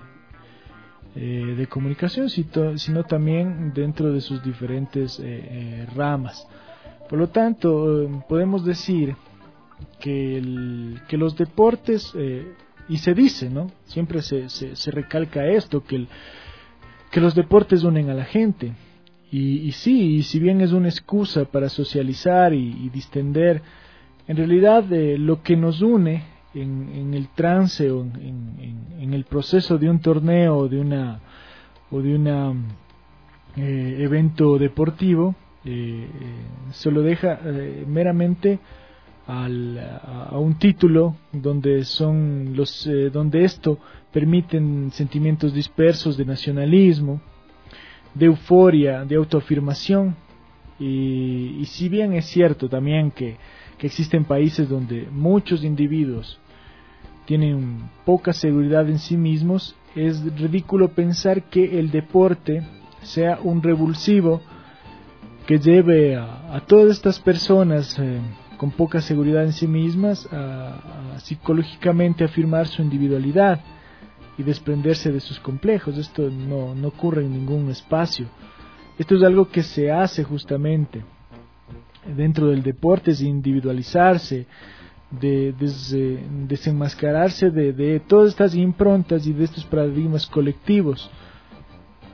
eh, de comunicación, sino, sino también dentro de sus diferentes eh, eh, ramas. Por lo tanto, eh, podemos decir que, el, que los deportes, eh, y se dice, ¿no? Siempre se, se, se recalca esto, que, el, que los deportes unen a la gente, y, y sí, y si bien es una excusa para socializar y, y distender, en realidad eh, lo que nos une en, en el trance o en, en, en el proceso de un torneo o de una o de una eh, evento deportivo eh, eh, se lo deja eh, meramente Al, a, a un título donde son los eh, donde esto permiten sentimientos dispersos de nacionalismo, de euforia, de autoafirmación, y, y si bien es cierto también que, que existen países donde muchos individuos tienen poca seguridad en sí mismos, es ridículo pensar que el deporte sea un revulsivo que lleve a, a todas estas personas eh, con poca seguridad en sí mismas a, a psicológicamente afirmar su individualidad y desprenderse de sus complejos. Esto no, no ocurre en ningún espacio. Esto es algo que se hace justamente dentro del deporte, es individualizarse, de, de desenmascararse de, de todas estas improntas y de estos paradigmas colectivos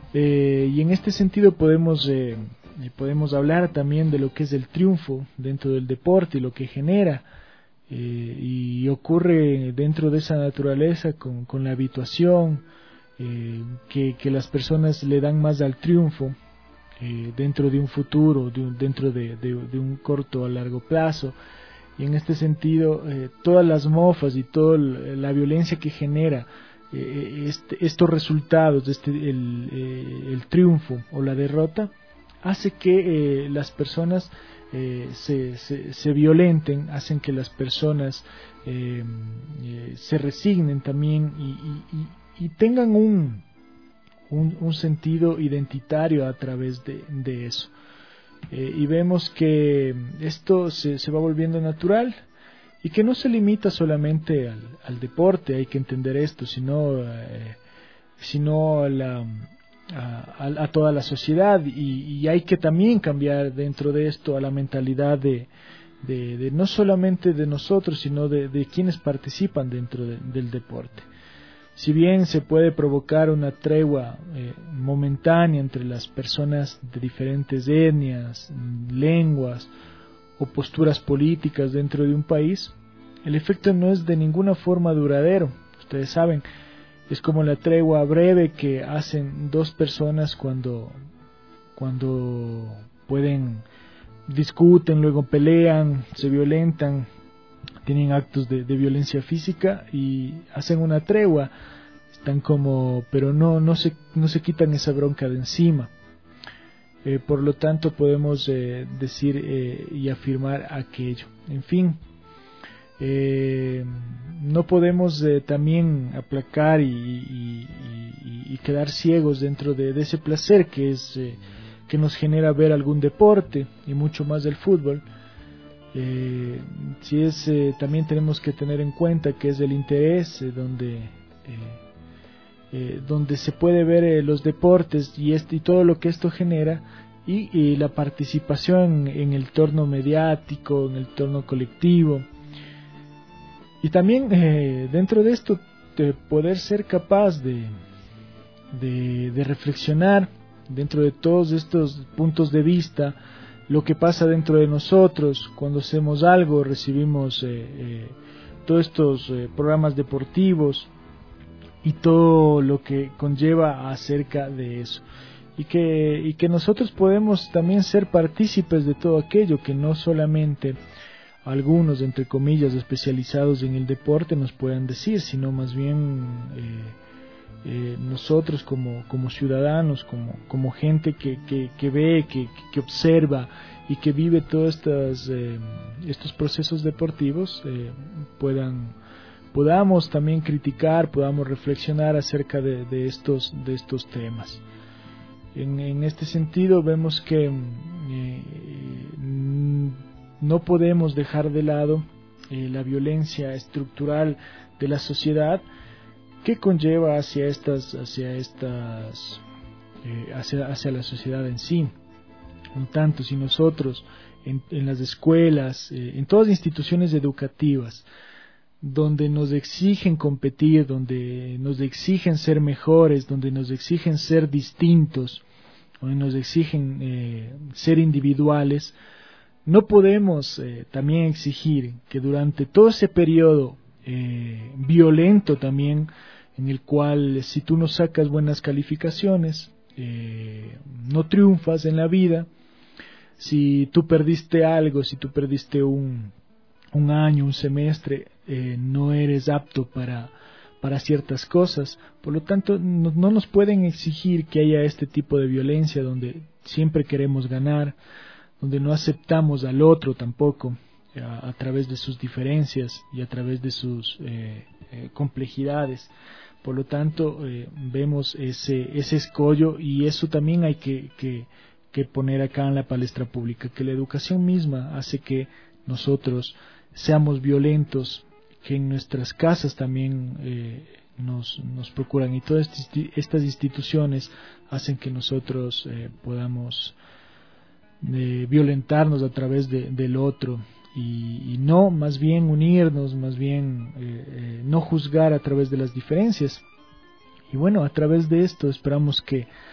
Eh, y en este sentido podemos, eh, podemos hablar también de lo que es el triunfo dentro del deporte y lo que genera. Eh, y ocurre dentro de esa naturaleza con, con la habituación, eh, que, que las personas le dan más al triunfo eh, dentro de un futuro, de un, dentro de, de, de un corto a largo plazo. Y en este sentido, eh, todas las mofas y toda la violencia que genera eh, este, estos resultados, este, el, eh, el triunfo o la derrota, hace que eh, las personas eh, se, se, se violenten, hacen que las personas eh, eh, se resignen también y, y, y, y tengan un, un, un sentido identitario a través de, de eso. Eh, y vemos que esto se, se va volviendo natural y que no se limita solamente al, al deporte, hay que entender esto, sino, eh, sino a, la, a, a toda la sociedad, y, y hay que también cambiar dentro de esto a la mentalidad de, de, de no solamente de nosotros, sino de, de quienes participan dentro de, del deporte. Si bien se puede provocar una tregua eh, momentánea entre las personas de diferentes etnias, lenguas o posturas políticas dentro de un país, el efecto no es de ninguna forma duradero. Ustedes saben, es como la tregua breve que hacen dos personas cuando, cuando pueden, discuten, luego pelean, se violentan, tienen actos de, de violencia física y hacen una tregua, están como, pero no, no se, no se quitan esa bronca de encima. Eh, por lo tanto podemos eh, decir eh, y afirmar aquello. En fin, eh, no podemos eh, también aplacar y, y, y, y quedar ciegos dentro de, de ese placer que es eh, que nos genera ver algún deporte, y mucho más del fútbol. Eh, si es eh, también tenemos que tener en cuenta que es el interés eh, donde eh, eh, donde se puede ver eh, los deportes y este y todo lo que esto genera, y, y la participación en el torno mediático, en el torno colectivo, y también eh, dentro de esto de poder ser capaz de, de de reflexionar dentro de todos estos puntos de vista lo que pasa dentro de nosotros. Cuando hacemos algo, recibimos eh, eh, todos estos eh, programas deportivos y todo lo que conlleva acerca de eso, y que, y que nosotros podemos también ser partícipes de todo aquello, que no solamente algunos, entre comillas, especializados en el deporte nos puedan decir, sino más bien eh, eh, nosotros como, como ciudadanos, como, como gente que, que, que ve, que, que observa y que vive todos estos, eh, estos procesos deportivos, eh, puedan podamos también criticar, podamos reflexionar acerca de, de estos de estos temas. En, en este sentido vemos que eh, no podemos dejar de lado eh, la violencia estructural de la sociedad que conlleva hacia estas hacia estas eh, hacia, hacia la sociedad en sí. Un tanto si nosotros en, en las escuelas, eh, en todas las instituciones educativas donde nos exigen competir, donde nos exigen ser mejores, donde nos exigen ser distintos, donde nos exigen eh, ser individuales, no podemos eh, también exigir que durante todo ese periodo eh, violento también, en el cual si tú no sacas buenas calificaciones, eh, no triunfas en la vida, si tú perdiste algo, si tú perdiste un, un año, un semestre, eh, no eres apto para, para ciertas cosas. Por lo tanto, no, no nos pueden exigir que haya este tipo de violencia donde siempre queremos ganar, donde no aceptamos al otro tampoco, a, a través de sus diferencias y a través de sus eh, eh, complejidades. Por lo tanto, eh, vemos ese, ese escollo, y eso también hay que, que, que poner acá en la palestra pública, que la educación misma hace que nosotros seamos violentos, que en nuestras casas también eh, nos, nos procuran, y todas estas instituciones hacen que nosotros eh, podamos eh, violentarnos a través de, del otro, y, y no más bien unirnos, más bien eh, eh, no juzgar a través de las diferencias. Y bueno, a través de esto esperamos que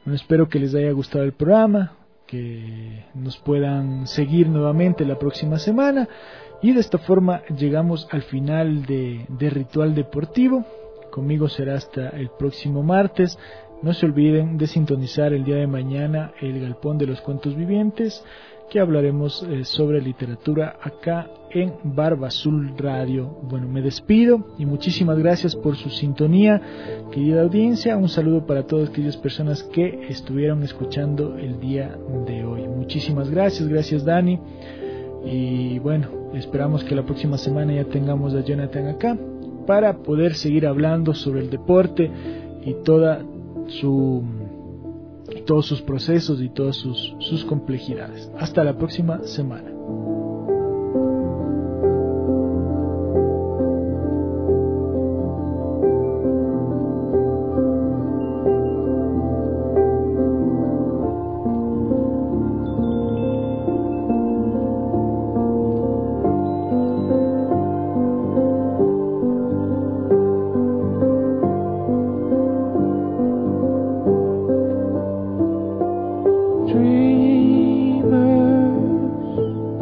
Bueno, espero que les haya gustado el programa, que nos puedan seguir nuevamente la próxima semana, y de esta forma llegamos al final de, de Ritual Deportivo. Conmigo será hasta el próximo martes. No se olviden de sintonizar el día de mañana el Galpón de los Cuentos Vivientes, que hablaremos eh, sobre literatura acá en Barba Azul Radio. Bueno, me despido y muchísimas gracias por su sintonía, querida audiencia. Un saludo para todas aquellas personas que estuvieron escuchando el día de hoy. Muchísimas gracias, gracias Dani. Y bueno, esperamos que la próxima semana ya tengamos a Jonathan acá para poder seguir hablando sobre el deporte y toda su y todos sus procesos y todas sus, sus complejidades. Hasta la próxima semana. Dreamers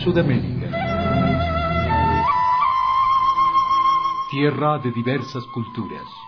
Sudamérica. Tierra de diversas culturas.